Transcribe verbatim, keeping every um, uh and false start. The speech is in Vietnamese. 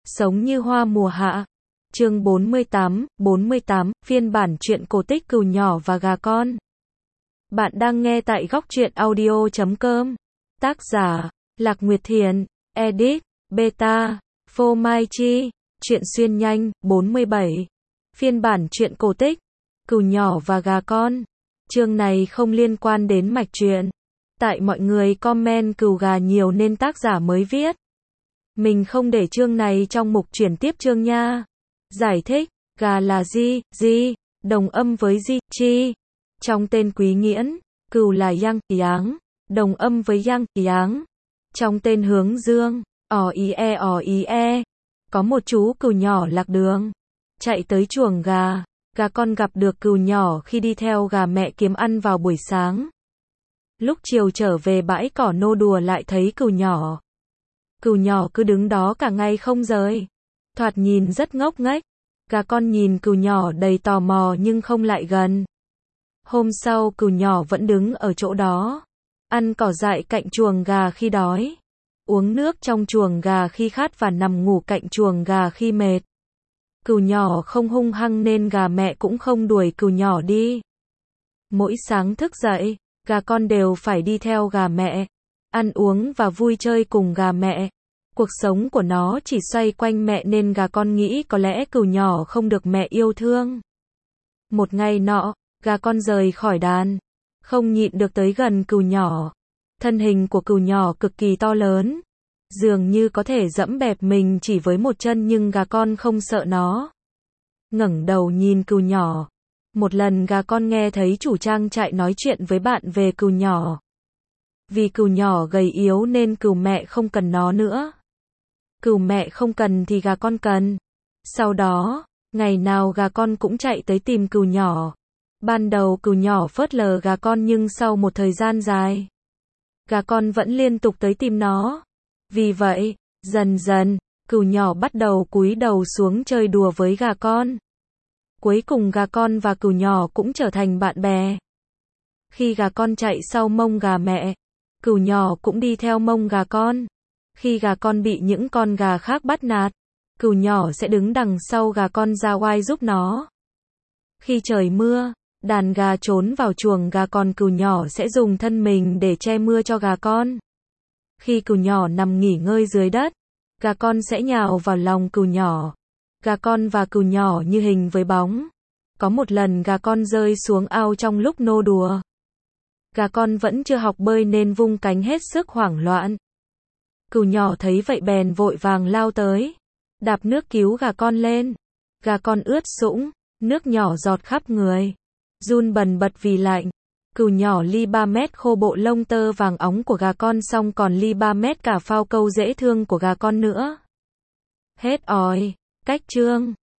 Sống như hoa mùa hạ. Chương bốn mươi tám, bốn mươi tám, phiên bản truyện cổ tích Cừu Nhỏ và Gà Con. Bạn đang nghe tại góc truyện audio chấm com. Tác giả, Lạc Nguyệt Thiền, edit, beta, Phô Mai Chi, truyện xuyên nhanh, bốn mươi bảy. Phiên bản truyện cổ tích, Cừu Nhỏ và Gà Con. Chương này không liên quan đến mạch truyện. Tại mọi người comment cừu gà nhiều nên tác giả mới viết. Mình không để chương này trong mục chuyển tiếp chương nha. Giải thích, gà là di, di, đồng âm với di, chi. Trong tên Quý Nghiễn, cừu là yang, yáng, đồng âm với yang, yáng. Trong tên Hướng Dương, ò ý e ò ý e. Có một chú cừu nhỏ lạc đường. Chạy tới chuồng gà. Gà con gặp được cừu nhỏ khi đi theo gà mẹ kiếm ăn vào buổi sáng. Lúc chiều trở về bãi cỏ nô đùa lại thấy cừu nhỏ. Cừu nhỏ cứ đứng đó cả ngày không rời. Thoạt nhìn rất ngốc nghếch. Gà con nhìn cừu nhỏ đầy tò mò nhưng không lại gần. Hôm sau cừu nhỏ vẫn đứng ở chỗ đó. Ăn cỏ dại cạnh chuồng gà khi đói. Uống nước trong chuồng gà khi khát và nằm ngủ cạnh chuồng gà khi mệt. Cừu nhỏ không hung hăng nên gà mẹ cũng không đuổi cừu nhỏ đi. Mỗi sáng thức dậy, gà con đều phải đi theo gà mẹ. Ăn uống và vui chơi cùng gà mẹ. Cuộc sống của nó chỉ xoay quanh mẹ nên gà con nghĩ có lẽ cừu nhỏ không được mẹ yêu thương. Một ngày nọ, gà con rời khỏi đàn. Không nhịn được tới gần cừu nhỏ. Thân hình của cừu nhỏ cực kỳ to lớn. Dường như có thể dẫm bẹp mình chỉ với một chân nhưng gà con không sợ nó. Ngẩng đầu nhìn cừu nhỏ. Một lần gà con nghe thấy chủ trang trại nói chuyện với bạn về cừu nhỏ. Vì cừu nhỏ gầy yếu nên cừu mẹ không cần nó nữa. Cừu mẹ không cần thì gà con cần. Sau đó, ngày nào gà con cũng chạy tới tìm cừu nhỏ. Ban đầu cừu nhỏ phớt lờ gà con nhưng sau một thời gian dài, gà con vẫn liên tục tới tìm nó. Vì vậy, dần dần, cừu nhỏ bắt đầu cúi đầu xuống chơi đùa với gà con. Cuối cùng gà con và cừu nhỏ cũng trở thành bạn bè. Khi gà con chạy sau mông gà mẹ, cừu nhỏ cũng đi theo mông gà con. Khi gà con bị những con gà khác bắt nạt, cừu nhỏ sẽ đứng đằng sau gà con ra oai giúp nó. Khi trời mưa, đàn gà trốn vào chuồng gà còn cừu nhỏ sẽ dùng thân mình để che mưa cho gà con. Khi cừu nhỏ nằm nghỉ ngơi dưới đất, gà con sẽ nhào vào lòng cừu nhỏ. Gà con và cừu nhỏ như hình với bóng. Có một lần gà con rơi xuống ao trong lúc nô đùa. Gà con vẫn chưa học bơi nên vung cánh hết sức hoảng loạn. Cừu nhỏ thấy vậy bèn vội vàng lao tới, đạp nước cứu gà con lên. Gà con ướt sũng, nước nhỏ giọt khắp người, run bần bật vì lạnh. Cừu nhỏ li ba mét khô bộ lông tơ vàng óng của gà con xong còn li ba mét cả phao câu dễ thương của gà con nữa. Hết òi. Cách chương.